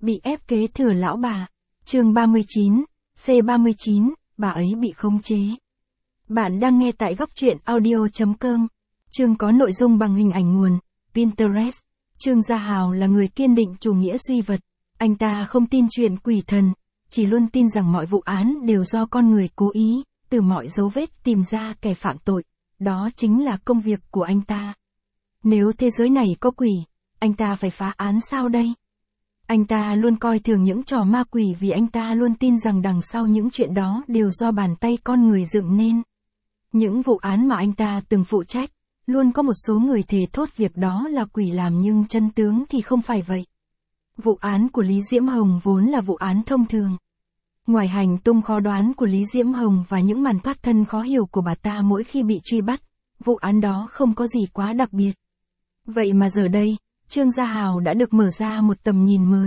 Bị ép kế thừa lão bà. Chương 39, C39, bà ấy bị khống chế. Bạn đang nghe tại góc truyện audio.com. Chương có nội dung bằng hình ảnh nguồn Pinterest. Trương Gia Hào là người kiên định chủ nghĩa duy vật. Anh ta không tin chuyện quỷ thần, chỉ luôn tin rằng mọi vụ án đều do con người cố ý, từ mọi dấu vết tìm ra kẻ phạm tội. Đó chính là công việc của anh ta. Nếu thế giới này có quỷ, anh ta phải phá án sao đây? Anh ta luôn coi thường những trò ma quỷ vì anh ta luôn tin rằng đằng sau những chuyện đó đều do bàn tay con người dựng nên. Những vụ án mà anh ta từng phụ trách, luôn có một số người thề thốt việc đó là quỷ làm nhưng chân tướng thì không phải vậy. Vụ án của Lý Diễm Hồng vốn là vụ án thông thường. Ngoài hành tung khó đoán của Lý Diễm Hồng và những màn thoát thân khó hiểu của bà ta mỗi khi bị truy bắt, vụ án đó không có gì quá đặc biệt. Vậy mà giờ đây, Trương Gia Hào đã được mở ra một tầm nhìn mới.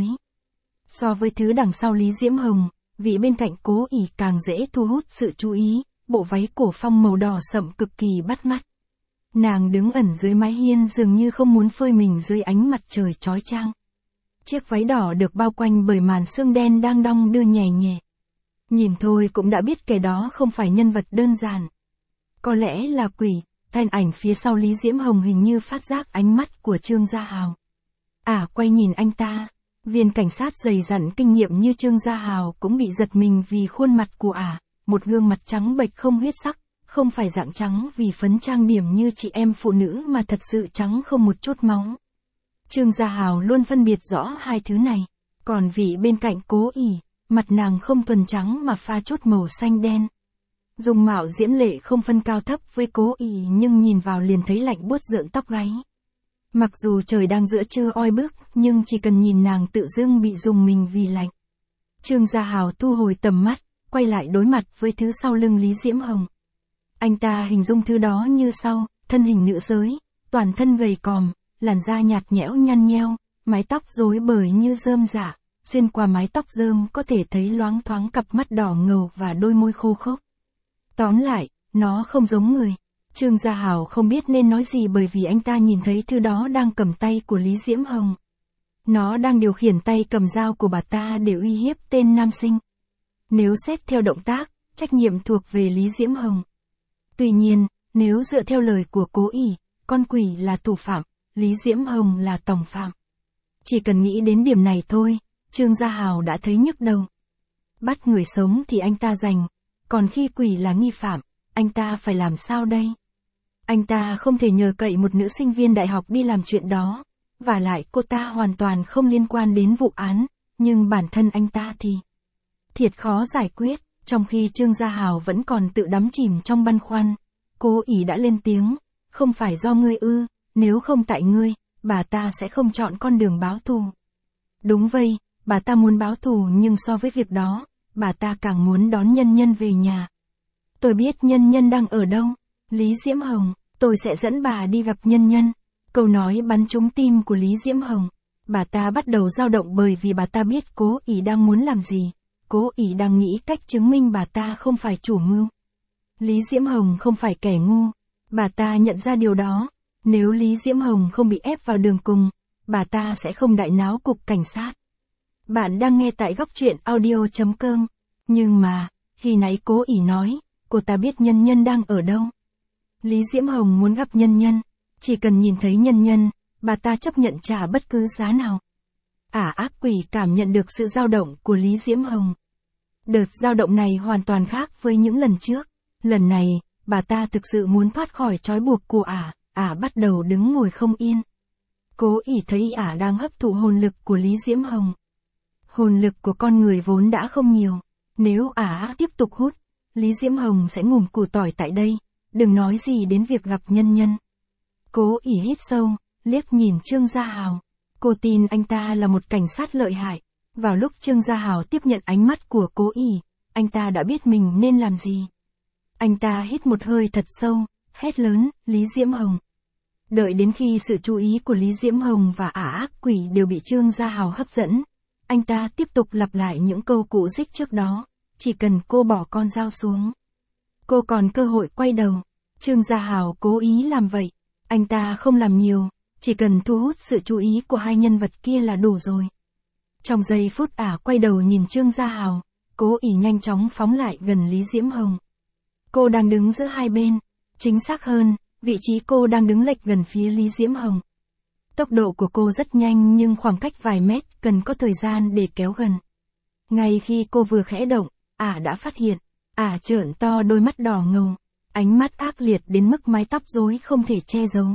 So với thứ đằng sau Lý Diễm Hồng, vị bên cạnh Cố Ỷ càng dễ thu hút sự chú ý, bộ váy cổ phong màu đỏ sậm cực kỳ bắt mắt. Nàng đứng ẩn dưới mái hiên dường như không muốn phơi mình dưới ánh mặt trời chói chang. Chiếc váy đỏ được bao quanh bởi màn sương đen đang đong đưa nhẹ nhẹ. Nhìn thôi cũng đã biết kẻ đó không phải nhân vật đơn giản. Có lẽ là quỷ. Thanh ảnh phía sau Lý Diễm Hồng hình như phát giác ánh mắt của Trương Gia Hào. Quay nhìn anh ta, viên cảnh sát dày dặn kinh nghiệm như Trương Gia Hào cũng bị giật mình vì khuôn mặt của một gương mặt trắng bệch không huyết sắc, không phải dạng trắng vì phấn trang điểm như chị em phụ nữ mà thật sự trắng không một chút máu. Trương Gia Hào luôn phân biệt rõ hai thứ này, còn vị bên cạnh Cố Ỷ, mặt nàng không thuần trắng mà pha chút màu xanh đen. Dung mạo diễm lệ không phân cao thấp với Cố Ỷ nhưng nhìn vào liền thấy lạnh buốt rợn tóc gáy. Mặc dù trời đang giữa trưa oi bức, nhưng chỉ cần nhìn nàng tự dưng bị rùng mình vì lạnh. Trương Gia Hào thu hồi tầm mắt, quay lại đối mặt với thứ sau lưng Lý Diễm Hồng. Anh ta hình dung thứ đó như sau, thân hình nữ giới, toàn thân gầy còm, làn da nhạt nhẽo nhăn nheo, mái tóc rối bời như rơm rả, xuyên qua mái tóc rơm có thể thấy loáng thoáng cặp mắt đỏ ngầu và đôi môi khô khốc. Tóm lại, nó không giống người. Trương Gia Hào không biết nên nói gì bởi vì anh ta nhìn thấy thứ đó đang cầm tay của Lý Diễm Hồng. Nó đang điều khiển tay cầm dao của bà ta để uy hiếp tên nam sinh. Nếu xét theo động tác, trách nhiệm thuộc về Lý Diễm Hồng. Tuy nhiên, nếu dựa theo lời của Cố Ỷ, con quỷ là thủ phạm, Lý Diễm Hồng là tòng phạm. Chỉ cần nghĩ đến điểm này thôi, Trương Gia Hào đã thấy nhức đầu. Bắt người sống thì anh ta giành. Còn khi quỷ là nghi phạm, anh ta phải làm sao đây? Anh ta không thể nhờ cậy một nữ sinh viên đại học đi làm chuyện đó, và lại cô ta hoàn toàn không liên quan đến vụ án, nhưng bản thân anh ta thì thiệt khó giải quyết. Trong khi Trương Gia Hào vẫn còn tự đắm chìm trong băn khoăn, Cố Ỷ đã lên tiếng, không phải do ngươi ư, nếu không tại ngươi, bà ta sẽ không chọn con đường báo thù. Đúng vậy, bà ta muốn báo thù nhưng so với việc đó, bà ta càng muốn đón Nhân Nhân về nhà. Tôi biết Nhân Nhân đang ở đâu. Lý Diễm Hồng, tôi sẽ dẫn bà đi gặp Nhân Nhân. Câu nói bắn trúng tim của Lý Diễm Hồng. Bà ta bắt đầu dao động bởi vì bà ta biết Cố Ỷ đang muốn làm gì. Cố Ỷ đang nghĩ cách chứng minh bà ta không phải chủ mưu. Lý Diễm Hồng không phải kẻ ngu. Bà ta nhận ra điều đó. Nếu Lý Diễm Hồng không bị ép vào đường cùng, bà ta sẽ không đại náo cục cảnh sát. Bạn đang nghe tại góc truyện audio.com. Nhưng mà, khi nãy Cố Ỷ nói, cô ta biết Nhân Nhân đang ở đâu. Lý Diễm Hồng muốn gặp Nhân Nhân. Chỉ cần nhìn thấy Nhân Nhân, bà ta chấp nhận trả bất cứ giá nào. Ác quỷ cảm nhận được sự dao động của Lý Diễm Hồng. Đợt dao động này hoàn toàn khác với những lần trước. Lần này, bà ta thực sự muốn thoát khỏi trói buộc của bắt đầu đứng ngồi không yên. Cố Ỷ thấy đang hấp thụ hồn lực của Lý Diễm Hồng. Hồn lực của con người vốn đã không nhiều. Nếu tiếp tục hút, Lý Diễm Hồng sẽ ngùm củ tỏi tại đây, đừng nói gì đến việc gặp Nhân Nhân. Cố Ỷ hít sâu, liếc nhìn Trương Gia Hào. Cô tin anh ta là một cảnh sát lợi hại. Vào lúc Trương Gia Hào tiếp nhận ánh mắt của Cố Ỷ, anh ta đã biết mình nên làm gì. Anh ta hít một hơi thật sâu, hét lớn, Lý Diễm Hồng. Đợi đến khi sự chú ý của Lý Diễm Hồng và ác quỷ đều bị Trương Gia Hào hấp dẫn, anh ta tiếp tục lặp lại những câu cụ dích trước đó, chỉ cần cô bỏ con dao xuống. Cô còn cơ hội quay đầu. Trương Gia Hào cố ý làm vậy. Anh ta không làm nhiều, chỉ cần thu hút sự chú ý của hai nhân vật kia là đủ rồi. Trong giây phút ả quay đầu nhìn Trương Gia Hào, Cố ỉ nhanh chóng phóng lại gần Lý Diễm Hồng. Cô đang đứng giữa hai bên, chính xác hơn, vị trí cô đang đứng lệch gần phía Lý Diễm Hồng. Tốc độ của cô rất nhanh nhưng khoảng cách vài mét cần có thời gian để kéo gần. Ngay khi cô vừa khẽ động, ả đã phát hiện, ả trợn to đôi mắt đỏ ngầu, ánh mắt ác liệt đến mức mái tóc rối không thể che giấu.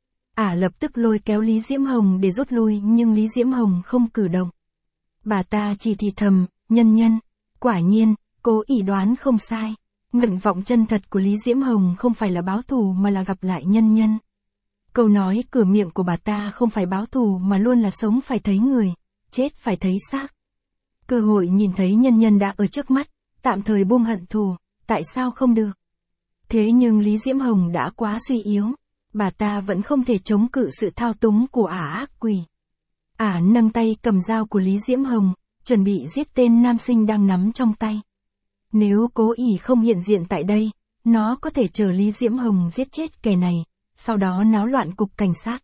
Ả lập tức lôi kéo Lý Diễm Hồng để rút lui nhưng Lý Diễm Hồng không cử động. Bà ta chỉ thì thầm, nhân nhân, quả nhiên, Cố ỉ đoán không sai. Nguyện vọng chân thật của Lý Diễm Hồng không phải là báo thù mà là gặp lại nhân nhân. Câu nói cửa miệng của bà ta không phải báo thù mà luôn là sống phải thấy người, chết phải thấy xác. Cơ hội nhìn thấy nhân nhân đã ở trước mắt, tạm thời buông hận thù, tại sao không được? Thế nhưng Lý Diễm Hồng đã quá suy yếu, bà ta vẫn không thể chống cự sự thao túng của ả ác quỷ. Ả nâng tay cầm dao của Lý Diễm Hồng, chuẩn bị giết tên nam sinh đang nắm trong tay. Nếu Cố ỉ không hiện diện tại đây, nó có thể chờ Lý Diễm Hồng giết chết kẻ này, sau đó náo loạn cục cảnh sát.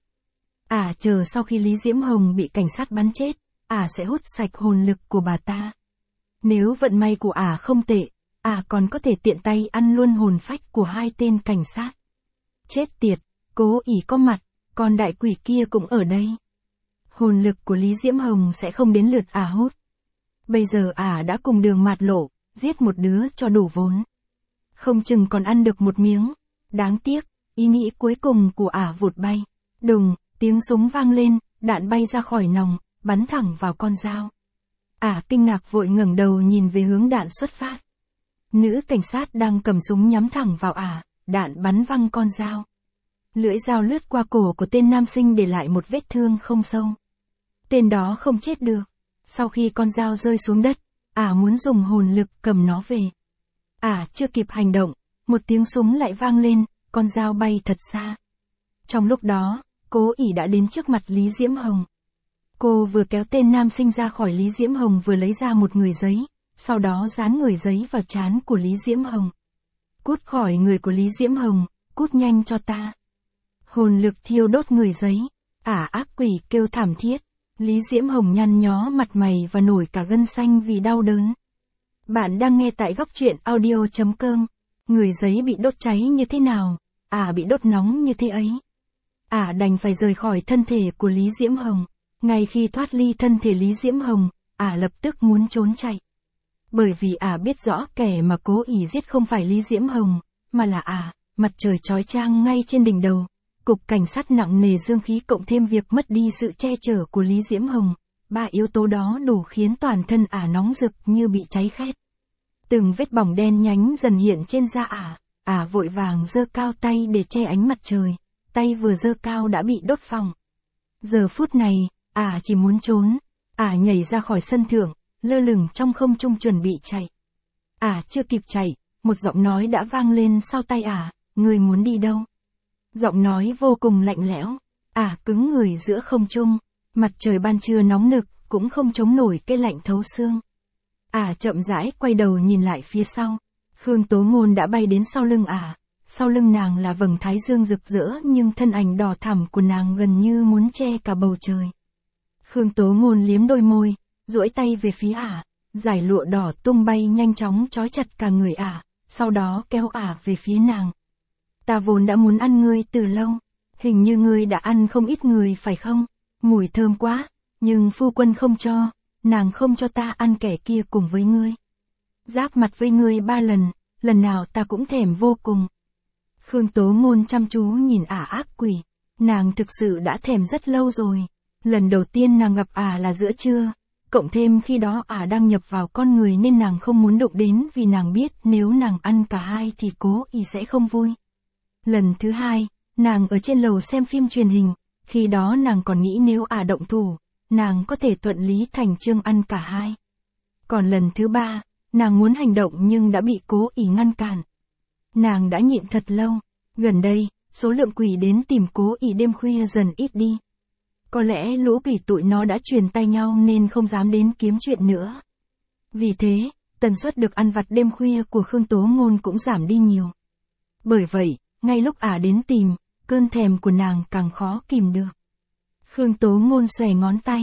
Ả chờ sau khi Lý Diễm Hồng bị cảnh sát bắn chết, ả sẽ hút sạch hồn lực của bà ta. Nếu vận may của ả không tệ, ả còn có thể tiện tay ăn luôn hồn phách của hai tên cảnh sát. Chết tiệt, Cố ỉ có mặt, còn đại quỷ kia cũng ở đây. Hồn lực của Lý Diễm Hồng sẽ không đến lượt ả hút. Bây giờ ả đã cùng Đường Mạt Lộ, giết một đứa cho đủ vốn. Không chừng còn ăn được một miếng. Đáng tiếc, ý nghĩ cuối cùng của ả vụt bay. Đùng, tiếng súng vang lên, đạn bay ra khỏi nòng, bắn thẳng vào con dao. Ả kinh ngạc vội ngẩng đầu nhìn về hướng đạn xuất phát. Nữ cảnh sát đang cầm súng nhắm thẳng vào ả, đạn bắn văng con dao. Lưỡi dao lướt qua cổ của tên nam sinh để lại một vết thương không sâu. Tên đó không chết được. Sau khi con dao rơi xuống đất, ả muốn dùng hồn lực cầm nó về. Ả chưa kịp hành động, một tiếng súng lại vang lên, con dao bay thật xa. Trong lúc đó, Cố ỉ đã đến trước mặt Lý Diễm Hồng. Cô vừa kéo tên nam sinh ra khỏi Lý Diễm Hồng vừa lấy ra một người giấy, sau đó dán người giấy vào trán của Lý Diễm Hồng. Cút khỏi người của Lý Diễm Hồng, cút nhanh cho ta. Hồn lực thiêu đốt người giấy, ả ác quỷ kêu thảm thiết. Lý Diễm Hồng nhăn nhó mặt mày và nổi cả gân xanh vì đau đớn. Bạn đang nghe tại góc truyện audio.com. Người giấy bị đốt cháy như thế nào? Ả bị đốt nóng như thế ấy. Ả đành phải rời khỏi thân thể của Lý Diễm Hồng. Ngay khi thoát ly thân thể Lý Diễm Hồng, ả lập tức muốn trốn chạy. Bởi vì ả biết rõ kẻ mà Cố ỉ giết không phải Lý Diễm Hồng, mà là ả. Mặt trời chói chang ngay trên đỉnh đầu. Cục cảnh sát nặng nề dương khí cộng thêm việc mất đi sự che chở của Lý Diễm Hồng. Ba yếu tố đó đủ khiến toàn thân ả nóng rực như bị cháy khét. Từng vết bỏng đen nhánh dần hiện trên da ả vội vàng giơ cao tay để che ánh mặt trời. Tay vừa giơ cao đã bị đốt phỏng. Giờ phút này, ả chỉ muốn trốn. Ả nhảy ra khỏi sân thượng, lơ lửng trong không trung chuẩn bị chạy. Ả chưa kịp chạy, một giọng nói đã vang lên sau tay ả, người muốn đi đâu? Giọng nói vô cùng lạnh lẽo, ả cứng người giữa không trung, mặt trời ban trưa nóng nực, cũng không chống nổi cái lạnh thấu xương. Ả chậm rãi quay đầu nhìn lại phía sau, Khương Tố Ngôn đã bay đến sau lưng ả, sau lưng nàng là vầng thái dương rực rỡ nhưng thân ảnh đỏ thẳm của nàng gần như muốn che cả bầu trời. Khương Tố Ngôn liếm đôi môi, duỗi tay về phía ả, dải lụa đỏ tung bay nhanh chóng trói chặt cả người ả, sau đó kéo ả về phía nàng. Ta vốn đã muốn ăn ngươi từ lâu, hình như ngươi đã ăn không ít người phải không? Mùi thơm quá, nhưng phu quân không cho, nàng không cho ta ăn kẻ kia cùng với ngươi. Giáp mặt với ngươi 3 lần nào ta cũng thèm vô cùng. Khương Tố Ngôn chăm chú nhìn ả ác quỷ, nàng thực sự đã thèm rất lâu rồi. Lần đầu tiên nàng gặp ả là giữa trưa, cộng thêm khi đó ả đang nhập vào con người nên nàng không muốn đụng đến vì nàng biết nếu nàng ăn cả hai thì Cố ỉ sẽ không vui. Lần thứ hai, nàng ở trên lầu xem phim truyền hình, khi đó nàng còn nghĩ nếu ả động thủ, nàng có thể thuận lý thành chương ăn cả hai. Còn lần thứ ba, nàng muốn hành động nhưng đã bị Cố ỉ ngăn cản. Nàng đã nhịn thật lâu, gần đây, số lượng quỷ đến tìm Cố ỉ đêm khuya dần ít đi. Có lẽ lũ quỷ tụi nó đã truyền tay nhau nên không dám đến kiếm chuyện nữa. Vì thế, tần suất được ăn vặt đêm khuya của Khương Tố Ngôn cũng giảm đi nhiều. Bởi vậy, ngay lúc ả đến tìm, cơn thèm của nàng càng khó kìm được. Khương Tố Ngôn xòe ngón tay,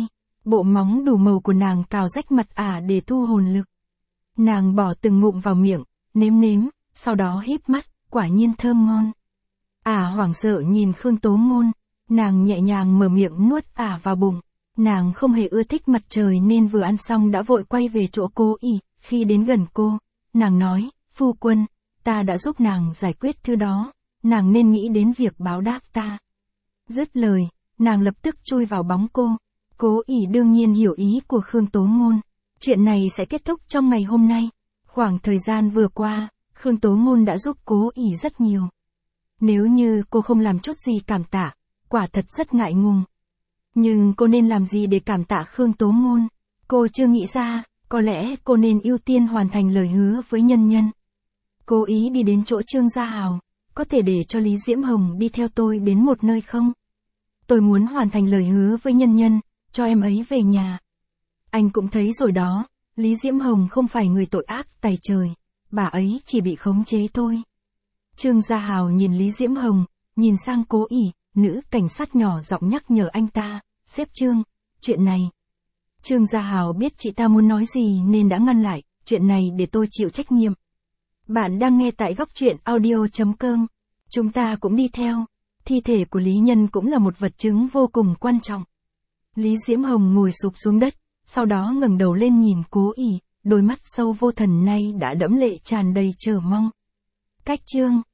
Bộ móng đủ màu của nàng cào rách mặt để thu hồn lực. Nàng bỏ từng ngụm vào miệng, nếm nếm, sau đó híp mắt, quả nhiên thơm ngon. Hoảng sợ nhìn Khương Tố Ngôn, nàng nhẹ nhàng mở miệng nuốt vào bụng. Nàng không hề ưa thích mặt trời nên vừa ăn xong đã vội quay về chỗ Cố Ỷ. Khi đến gần cô, nàng nói, phu quân, ta đã giúp nàng giải quyết thứ đó, nàng nên nghĩ đến việc báo đáp ta. Dứt lời, nàng lập tức chui vào bóng cô. Cố Ỷ đương nhiên hiểu ý của Khương Tố Ngôn. Chuyện này sẽ kết thúc trong ngày hôm nay. Khoảng thời gian vừa qua, Khương Tố Ngôn đã giúp Cố Ỷ rất nhiều. Nếu như cô không làm chút gì cảm tạ, quả thật rất ngại ngùng. Nhưng cô nên làm gì để cảm tạ Khương Tố Ngôn? Cô chưa nghĩ ra, có lẽ cô nên ưu tiên hoàn thành lời hứa với nhân nhân. Cố ý đi đến chỗ Trương Gia Hào, có thể để cho Lý Diễm Hồng đi theo tôi đến một nơi không? Tôi muốn hoàn thành lời hứa với nhân nhân, cho em ấy về nhà. Anh cũng thấy rồi đó, Lý Diễm Hồng không phải người tội ác tày trời, bà ấy chỉ bị khống chế thôi. Trương Gia Hào nhìn Lý Diễm Hồng, nhìn sang Cố Ỷ, nữ cảnh sát nhỏ giọng nhắc nhở anh ta, sếp Trương, chuyện này. Trương Gia Hào biết chị ta muốn nói gì nên đã ngăn lại, chuyện này để tôi chịu trách nhiệm. Bạn đang nghe tại góc truyện audio.com. Chúng ta cũng đi theo. Thi thể của Lý Nhân cũng là một vật chứng vô cùng quan trọng. Lý Diễm Hồng ngồi sụp xuống đất, sau đó ngẩng đầu lên nhìn Cố Ỷ, đôi mắt sâu vô thần nay đã đẫm lệ tràn đầy chờ mong. Cách Trương